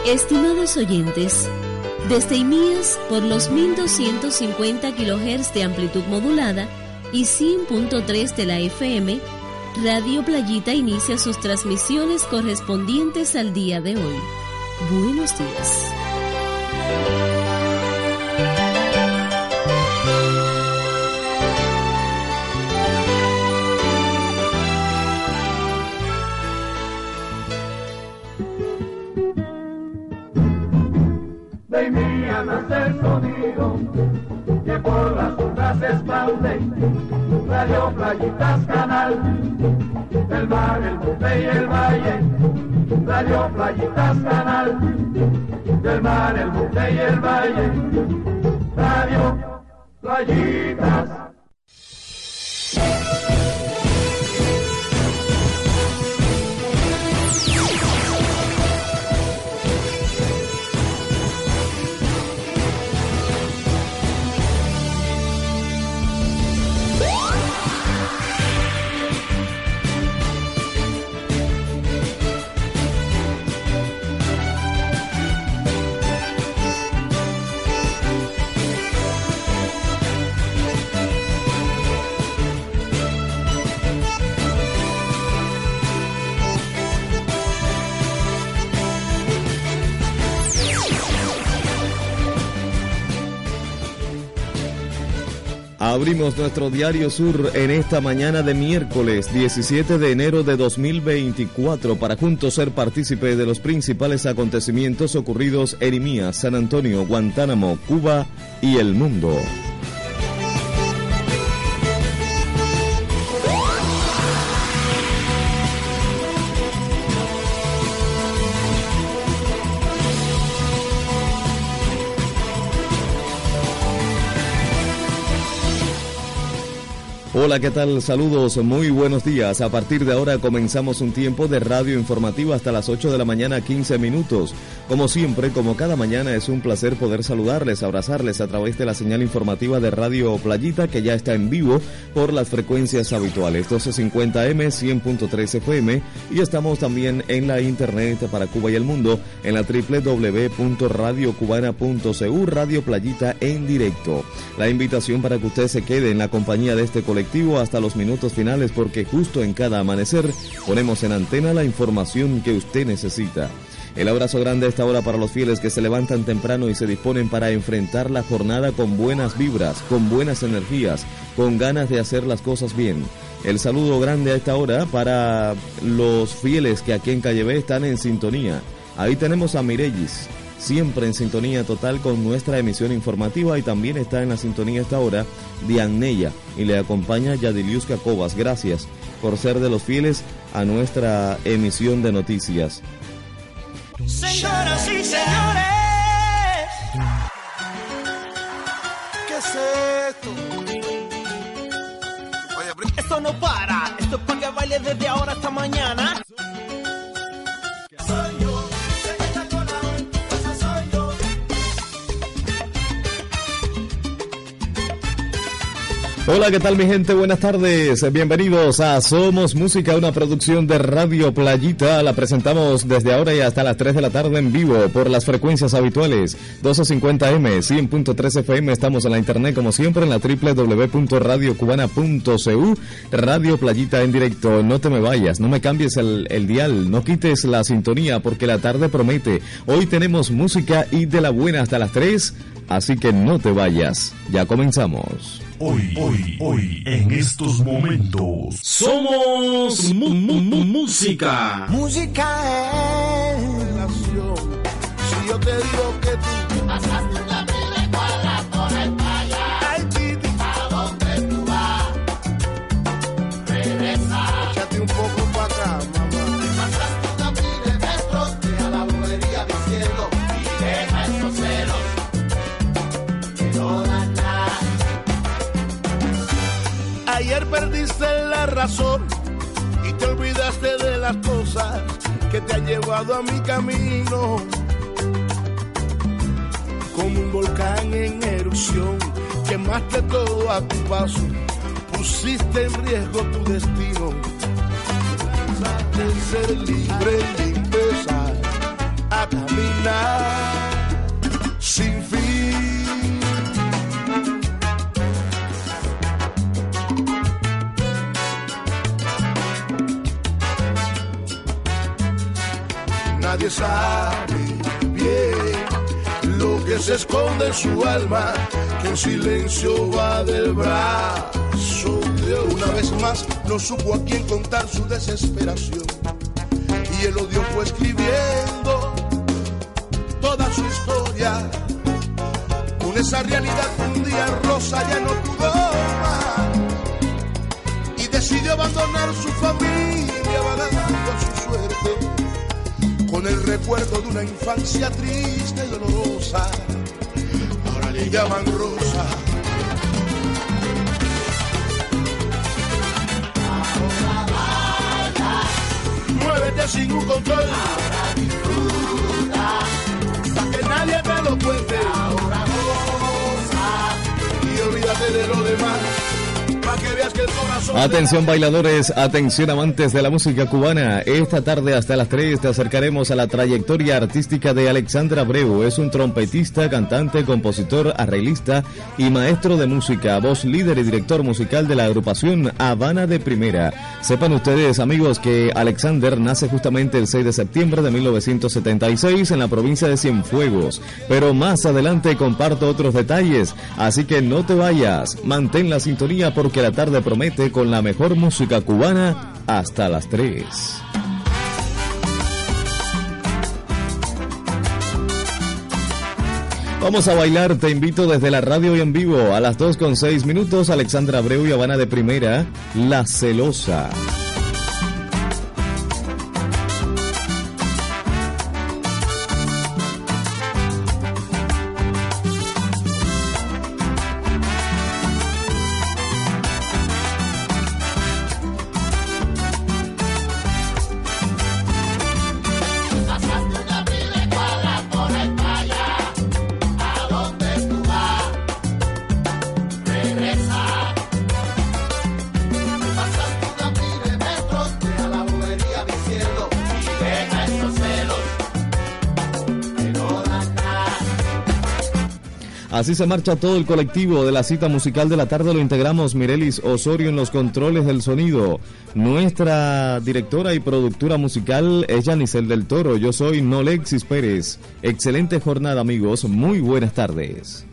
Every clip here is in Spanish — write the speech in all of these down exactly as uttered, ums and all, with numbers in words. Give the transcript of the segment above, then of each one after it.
Estimados oyentes, desde IMIAS por los mil doscientos cincuenta kilohertz de amplitud modulada y cien punto tres de la F M, Radio Playita inicia sus transmisiones correspondientes al día de hoy. Buenos días. De IMIAS nace el sonido que por las ondas se expande. Radio Playitas canal del mar, el monte y el valle. Radio Playitas canal del mar, el monte y el valle. Radio Playitas. Abrimos nuestro Diario Sur en esta mañana de miércoles diecisiete de enero de dos mil veinticuatro para juntos ser partícipe de los principales acontecimientos ocurridos en IMIAS, San Antonio, Guantánamo, Cuba y el mundo. Hola, ¿qué tal? Saludos, muy buenos días. A partir de ahora comenzamos un tiempo de radio informativa hasta las ocho de la mañana, quince minutos. Como siempre, como cada mañana, es un placer poder saludarles, abrazarles a través de la señal informativa de Radio Playita, que ya está en vivo por las frecuencias habituales, doce cincuenta eme, cien punto tres F M, y estamos también en la internet para Cuba y el mundo, en la doble u doble u doble u punto radio cubana punto c u, Radio Playita en directo. La invitación para que usted se quede en la compañía de este colectivo hasta los minutos finales, porque justo en cada amanecer ponemos en antena la información que usted necesita. El abrazo grande a esta hora para los fieles que se levantan temprano y se disponen para enfrentar la jornada con buenas vibras, con buenas energías, con ganas de hacer las cosas bien. El saludo grande a esta hora para los fieles que aquí en Calle B están en sintonía. Ahí tenemos a Mirellis, siempre en sintonía total con nuestra emisión informativa, y también está en la sintonía a esta hora Dianneya, y le acompaña Yadilius Cacobas. Gracias por ser de los fieles a nuestra emisión de noticias. Señoras y señores, ¿qué es esto? Oye, esto no para, esto es para que baile desde ahora hasta mañana. Soy yo. Hola, ¿qué tal mi gente? Buenas tardes, bienvenidos a Somos Música, una producción de Radio Playita. La presentamos desde ahora y hasta las tres de la tarde en vivo por las frecuencias habituales, doce cincuenta eme, cien punto tres F M. Estamos en la internet como siempre en la doble u doble u doble u punto radio cubana punto c u, Radio Playita en directo. No te me vayas, no me cambies el, el dial, no quites la sintonía, porque la tarde promete. Hoy tenemos música y de la buena hasta las tres, así que no te vayas, ya comenzamos. Hoy, hoy, hoy, en estos momentos, somos mu mu mu música. Música es relación. Si yo te digo que tú pasaste una vida cuadra por el playa, ay, Titi, ¿a dónde tú vas? Regresa. Échate un poco para acá, mamá. Te pasaste una vida metros, deja la bobería diciendo y deja esos celos que no dan nada. Ayer perdiste la razón y te olvidaste de las cosas que te han llevado a mi camino. Como un volcán en erupción, quemaste todo a tu paso, pusiste en riesgo tu destino. Pensaste en ser libre y empezar a caminar. caminar sin fin. Nadie sabe bien lo que se esconde en su alma, que en silencio va del brazo de Dios. Una vez más no supo a quién contar su desesperación, y el odio fue escribiendo toda su historia. Con esa realidad un día Rosa ya no pudo más y decidió abandonar su familia vagando a su suerte, con el recuerdo de una infancia triste y dolorosa. Ahora le llaman Rosa. Muévete sin un control. Ahora disfruta, pa' que nadie te lo cuente. Ahora goza y olvídate de lo demás, pa' que veas que el corazón. Atención bailadores, atención amantes de la música cubana. Esta tarde hasta las tres te acercaremos a la trayectoria artística de Alexandre Abreu. Es un trompetista, cantante, compositor, arreglista y maestro de música, voz líder y director musical de la agrupación Habana de Primera. Sepan ustedes, amigos, que Alexander nace justamente el seis de septiembre de mil novecientos setenta y seis en la provincia de Cienfuegos, pero más adelante comparto otros detalles, así que no te vayas, mantén la sintonía porque la tarde promete con la mejor música cubana hasta las tres. Vamos a bailar, te invito desde la radio y en vivo a las dos con seis minutos, Alexandre Abreu y Habana de Primera, La Celosa. Así se marcha todo el colectivo de la cita musical de la tarde. Lo integramos Mirelis Osorio en los controles del sonido. Nuestra directora y productora musical es Yanisel del Toro. Yo soy Nolexis Pérez. Excelente jornada, amigos. Muy buenas tardes.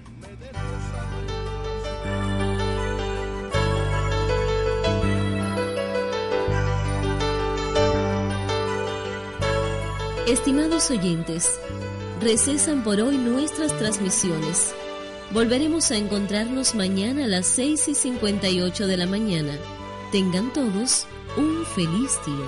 Estimados oyentes, recesan por hoy nuestras transmisiones. Volveremos a encontrarnos mañana a las seis y cincuenta y ocho de la mañana. Tengan todos un feliz día.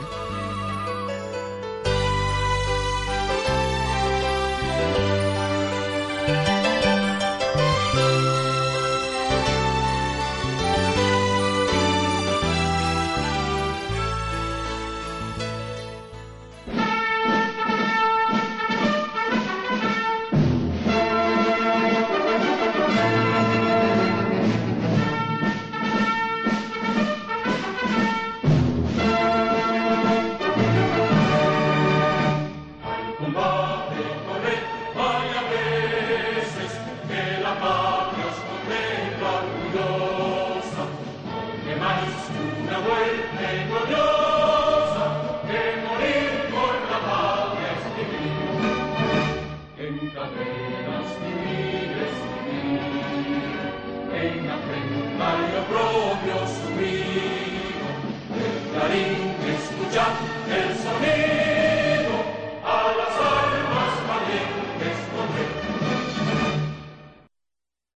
Café.